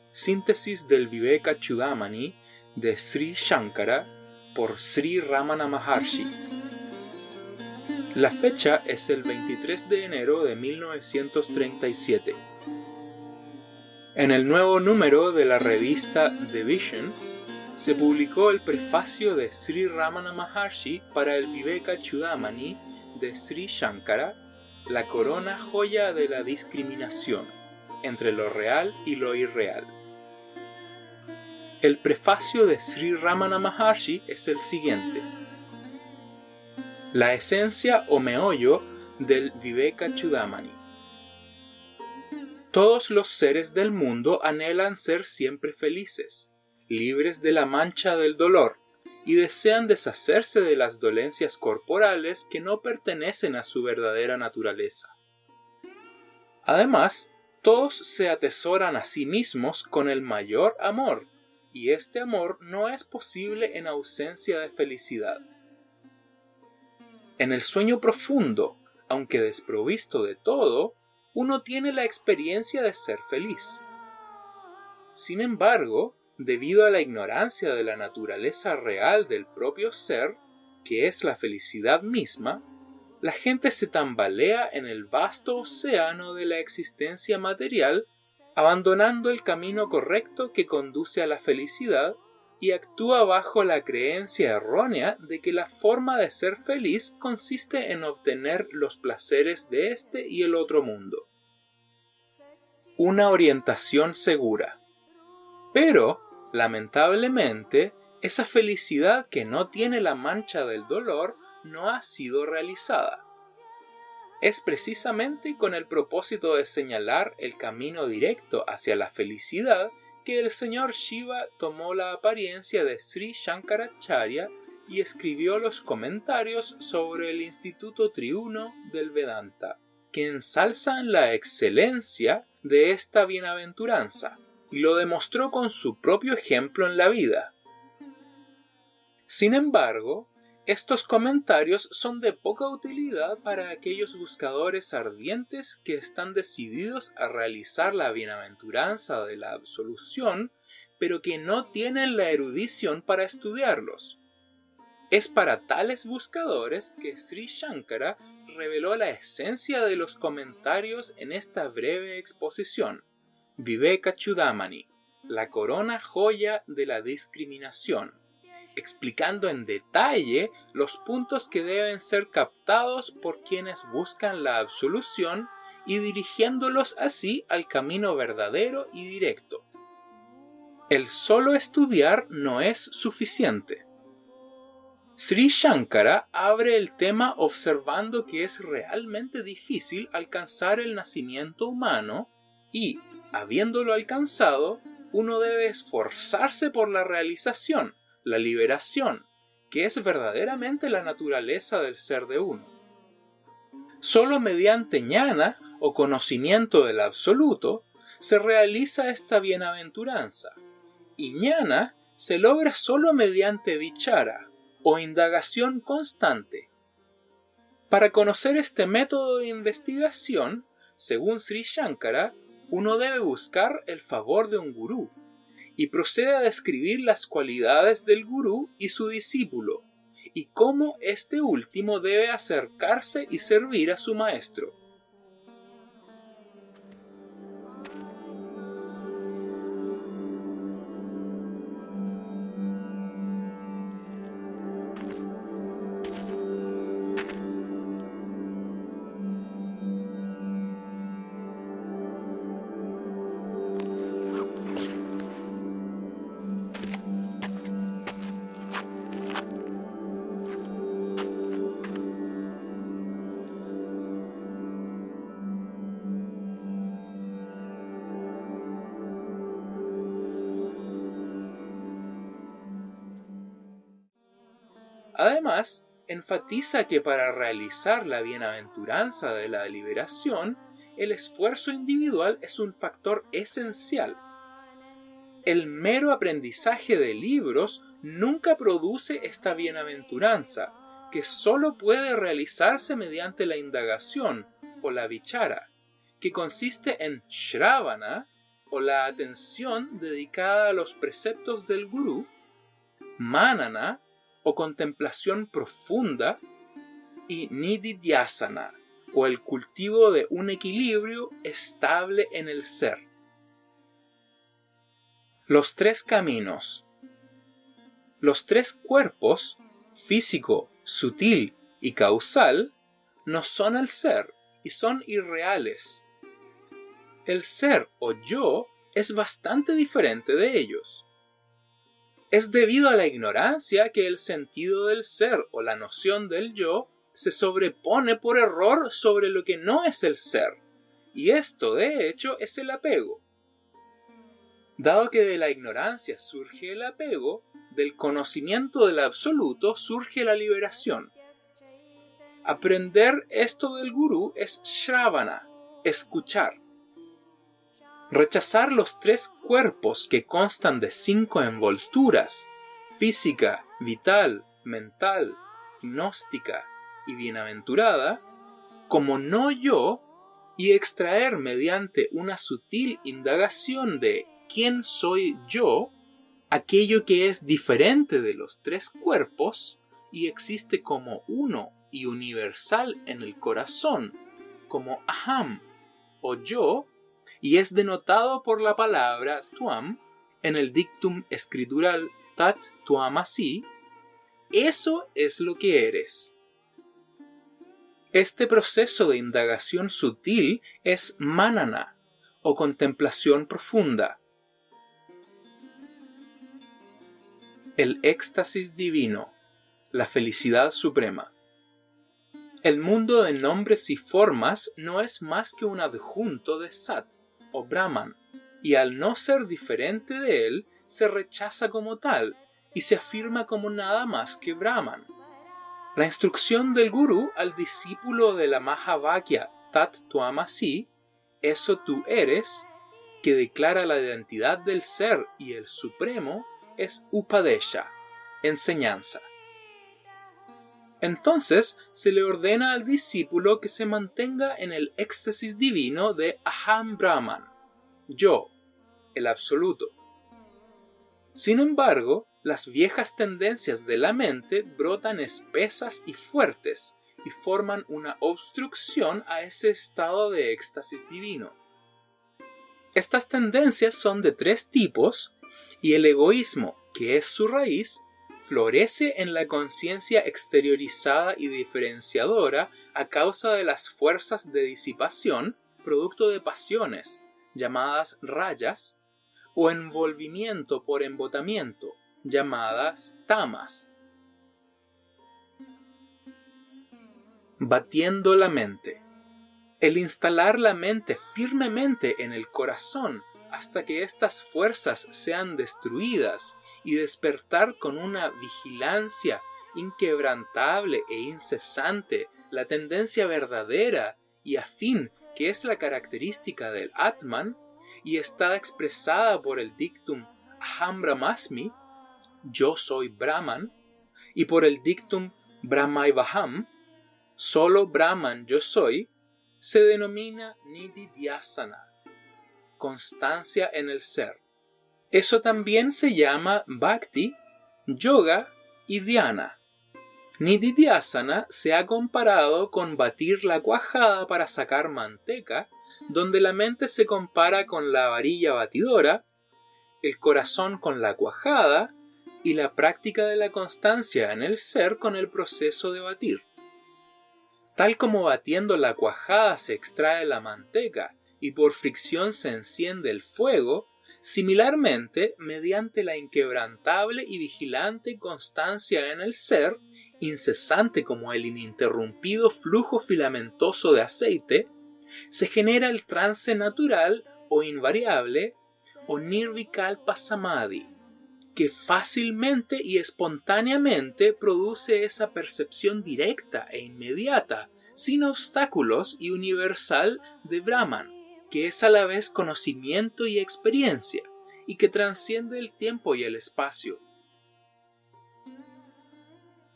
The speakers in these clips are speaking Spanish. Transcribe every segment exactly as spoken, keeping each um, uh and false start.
Síntesis del Vivekachudamani de Sri Shankara por Sri Ramana Maharshi. La fecha es el veintitrés de enero de mil novecientos treinta y siete. En el nuevo número de la revista The Vision se publicó el prefacio de Sri Ramana Maharshi para el Vivekachudamani de Sri Shankara, la corona joya de la discriminación entre lo real y lo irreal. El prefacio de Sri Ramana Maharshi es el siguiente: la esencia o meollo del Vivekachudamani. Todos los seres del mundo anhelan ser siempre felices, libres de la mancha del dolor, y desean deshacerse de las dolencias corporales que no pertenecen a su verdadera naturaleza. Además, todos se atesoran a sí mismos con el mayor amor, y este amor no es posible en ausencia de felicidad. En el sueño profundo, aunque desprovisto de todo, uno tiene la experiencia de ser feliz. Sin embargo, debido a la ignorancia de la naturaleza real del propio ser, que es la felicidad misma, la gente se tambalea en el vasto océano de la existencia material, abandonando el camino correcto que conduce a la felicidad, y actúa bajo la creencia errónea de que la forma de ser feliz consiste en obtener los placeres de este y el otro mundo. Una orientación segura. Pero, lamentablemente, esa felicidad que no tiene la mancha del dolor no ha sido realizada. Es precisamente con el propósito de señalar el camino directo hacia la felicidad que el señor Shiva tomó la apariencia de Sri Shankaracharya y escribió los comentarios sobre el Instituto Triuno del Vedanta, que ensalzan la excelencia de esta bienaventuranza, y lo demostró con su propio ejemplo en la vida. Sin embargo, estos comentarios son de poca utilidad para aquellos buscadores ardientes que están decididos a realizar la bienaventuranza de la absolución, pero que no tienen la erudición para estudiarlos. Es para tales buscadores que Sri Shankara reveló la esencia de los comentarios en esta breve exposición: Vivekachudamani, la corona joya de la discriminación, explicando en detalle los puntos que deben ser captados por quienes buscan la absolución y dirigiéndolos así al camino verdadero y directo. El solo estudiar no es suficiente. Sri Shankara abre el tema observando que es realmente difícil alcanzar el nacimiento humano y, habiéndolo alcanzado, uno debe esforzarse por la realización, la liberación, que es verdaderamente la naturaleza del ser de uno. Solo mediante ñana o conocimiento del absoluto se realiza esta bienaventuranza, y ñana se logra solo mediante vichara o indagación constante. Para conocer este método de investigación, según Sri Shankara, uno debe buscar el favor de un gurú, y procede a describir las cualidades del gurú y su discípulo, y cómo este último debe acercarse y servir a su maestro. Además, enfatiza que para realizar la bienaventuranza de la liberación, el esfuerzo individual es un factor esencial. El mero aprendizaje de libros nunca produce esta bienaventuranza, que sólo puede realizarse mediante la indagación o la vichara, que consiste en shravana, o la atención dedicada a los preceptos del gurú, manana o contemplación profunda, y nididhyasana o el cultivo de un equilibrio estable en el ser. Los tres caminos. Los tres cuerpos, físico, sutil y causal, no son el ser y son irreales. El ser o yo es bastante diferente de ellos. Es debido a la ignorancia que el sentido del ser o la noción del yo se sobrepone por error sobre lo que no es el ser, y esto de hecho es el apego. Dado que de la ignorancia surge el apego, del conocimiento del absoluto surge la liberación. Aprender esto del gurú es shravana, escuchar. Rechazar los tres cuerpos que constan de cinco envolturas, física, vital, mental, gnóstica y bienaventurada, como no yo, y extraer mediante una sutil indagación de ¿quién soy yo?, aquello que es diferente de los tres cuerpos y existe como uno y universal en el corazón, como aham o yo, y es denotado por la palabra tuam en el dictum escritural tat tuamasi, eso es lo que eres. Este proceso de indagación sutil es manana o contemplación profunda. El éxtasis divino, la felicidad suprema. El mundo de nombres y formas no es más que un adjunto de Sat o Brahman, y al no ser diferente de él, se rechaza como tal y se afirma como nada más que Brahman. La instrucción del gurú al discípulo de la Mahavakya Tat Tuamasi, eso tú eres, que declara la identidad del ser y el supremo, es Upadesha, enseñanza. Entonces se le ordena al discípulo que se mantenga en el éxtasis divino de Aham Brahman, yo, el absoluto. Sin embargo, las viejas tendencias de la mente brotan espesas y fuertes y forman una obstrucción a ese estado de éxtasis divino. Estas tendencias son de tres tipos y el egoísmo, que es su raíz, florece en la conciencia exteriorizada y diferenciadora a causa de las fuerzas de disipación, producto de pasiones, llamadas rayas, o envolvimiento por embotamiento, llamadas tamas. Batiendo la mente. El instalar la mente firmemente en el corazón hasta que estas fuerzas sean destruidas y despertar con una vigilancia inquebrantable e incesante la tendencia verdadera y afín que es la característica del Atman y está expresada por el dictum Aham Brahmasmi, yo soy Brahman, y por el dictum Brahmaivaham, solo Brahman yo soy, se denomina Nididhyasana, constancia en el ser. Eso también se llama Bhakti, Yoga y Dhyana. Nididhyasana se ha comparado con batir la cuajada para sacar manteca, donde la mente se compara con la varilla batidora, el corazón con la cuajada y la práctica de la constancia en el ser con el proceso de batir. Tal como batiendo la cuajada se extrae la manteca y por fricción se enciende el fuego, similarmente, mediante la inquebrantable y vigilante constancia en el ser, incesante como el ininterrumpido flujo filamentoso de aceite, se genera el trance natural o invariable o nirvikalpa samadhi, que fácilmente y espontáneamente produce esa percepción directa e inmediata, sin obstáculos y universal de Brahman, que es a la vez conocimiento y experiencia, y que trasciende el tiempo y el espacio.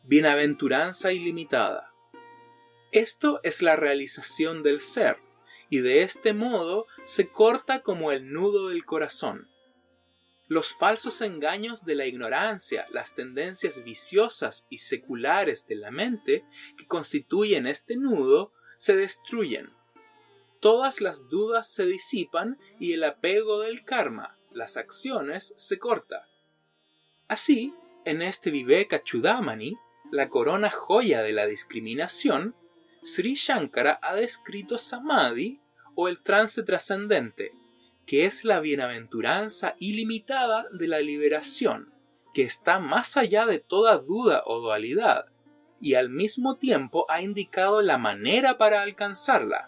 Bienaventuranza ilimitada. Esto es la realización del ser, y de este modo se corta como el nudo del corazón. Los falsos engaños de la ignorancia, las tendencias viciosas y seculares de la mente que constituyen este nudo, se destruyen. Todas las dudas se disipan y el apego del karma, las acciones, se corta. Así, en este Vivekachudamani, la corona joya de la discriminación, Sri Shankara ha descrito Samadhi o el trance trascendente, que es la bienaventuranza ilimitada de la liberación, que está más allá de toda duda o dualidad, y al mismo tiempo ha indicado la manera para alcanzarla.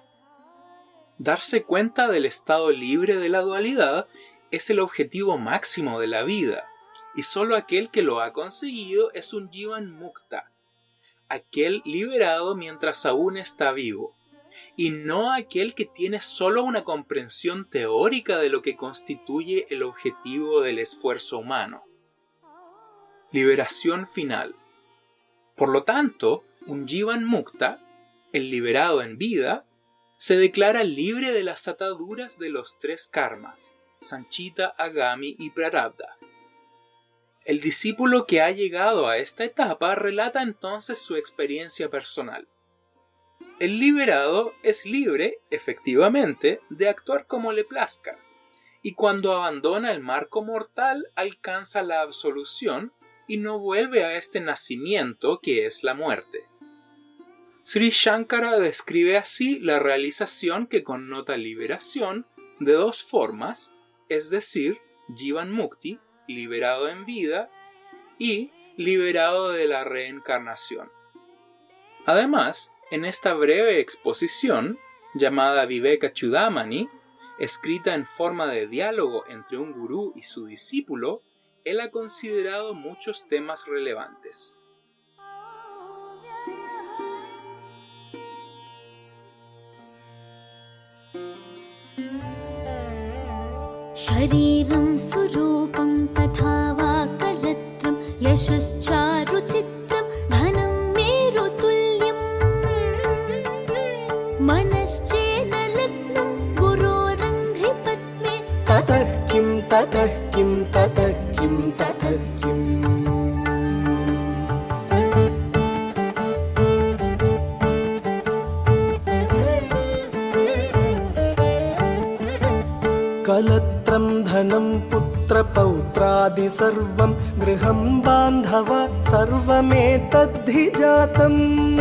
Darse cuenta del estado libre de la dualidad es el objetivo máximo de la vida, y solo aquel que lo ha conseguido es un Jivan Mukta, aquel liberado mientras aún está vivo, y no aquel que tiene solo una comprensión teórica de lo que constituye el objetivo del esfuerzo humano. Liberación final. Por lo tanto, un Jivan Mukta, el liberado en vida, se declara libre de las ataduras de los tres karmas, Sanchita, Agami y Prarabdha. El discípulo que ha llegado a esta etapa relata entonces su experiencia personal. El liberado es libre, efectivamente, de actuar como le plazca, y cuando abandona el marco mortal alcanza la absolución y no vuelve a este nacimiento que es la muerte. Sri Shankara describe así la realización que connota liberación de dos formas, es decir, Jivan Mukti, liberado en vida, y liberado de la reencarnación. Además, en esta breve exposición, llamada Vivekachudamani, escrita en forma de diálogo entre un gurú y su discípulo, él ha considerado muchos temas relevantes. Shariram surupam tatha va kalatram yashascharu chitram dhanam meru tulyam manaschena lagnam gurorangri padme tatah kim tatah kim tatah kim tatah kim. कलत्रं धनं पुत्रपौत्रादि सर्वं गृहं बान्धव सर्वमेतद्धि जातम्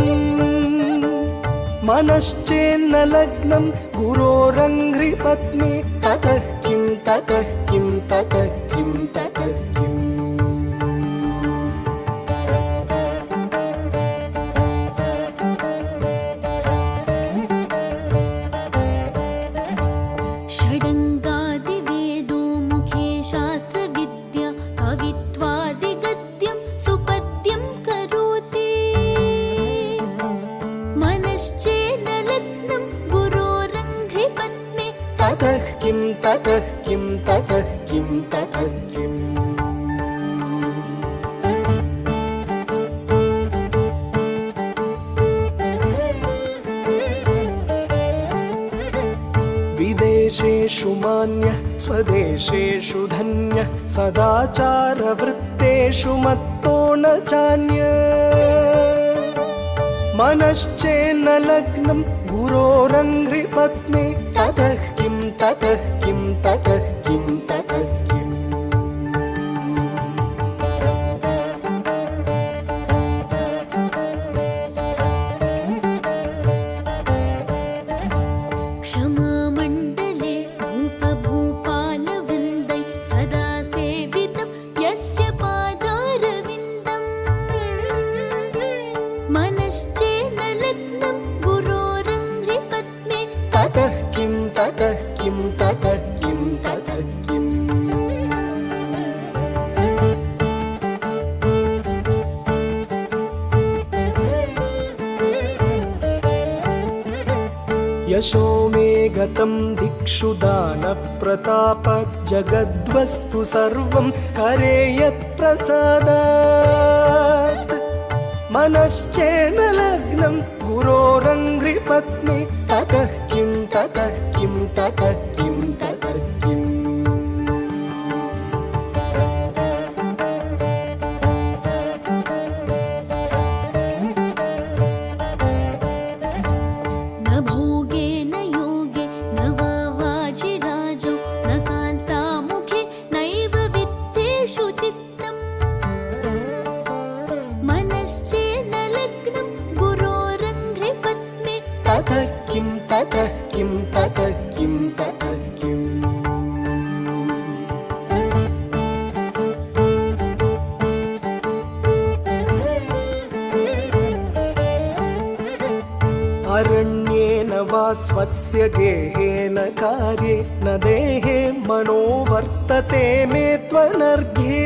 मनश्चेन्न लग्नं गुरोरङ्घ्रिपत्नी ततः किं ततः किं ततः किं ततः किम्. ततः किं ततः किं ततः किम्. विदेशेषु मान्यः स्वदेशेषु धन्यः सदाचारवृत्तेषु मत्तो न चान्यः मनश्चेन्न लग्नं गुरोरङ्घ्रिपत्नी ततः किं ततः किं ततः किं ततः किम्. क्षमामण्डले भूपभूपालवृन्दै सदा सेवितं यस्य पादारविन्दम् मनश्चेन्न लग्नं गुरोरङ्घ्रिपद्मे ततः किं ततः किं ततः किं ततः किम्. यशो मे गतं दिक्षु दानप्रताप जगद्वस्तु सर्वं करे यत्प्रसादात् मनश्चेन्न लग्नं गुरोरङ्घ्रिपत्नी ततः किं ततः ततः किं ततः किम् न भोगे न योगे न वा वाजिराजौ न कान्तामुखे नैव वित्तेषु चित्तम् मनश्चेन्न लग्नं गुरोरङ्घ्रिपद्मे ततः किं ततः किं ततः किं ततः किम् अरण्येन वा स्वस्य गेहेन कार्ये न देहे मनो वर्तते मे त्वनर्घ्ये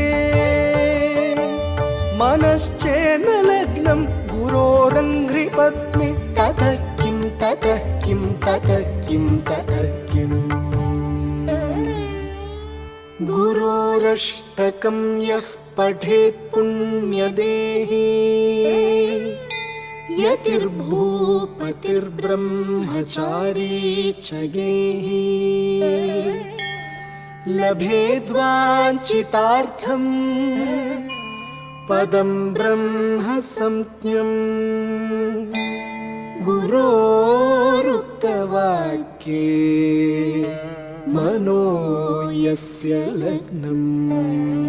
मनश्चेन्न लग्नं गुरोरङ्घ्रिपद्मे ततः किं ततः किं ततः किं ततः किम् गुरोरष्टकं यः पठेत् पुण्यदेही यतिर्भूपतिर्ब्रह्मचारी च गेही लभेद्वाञ्छितार्थम् पदं ब्रह्म संज्ञम् गुरोरुक्तवाक्ये मनो यस्य लग्नम्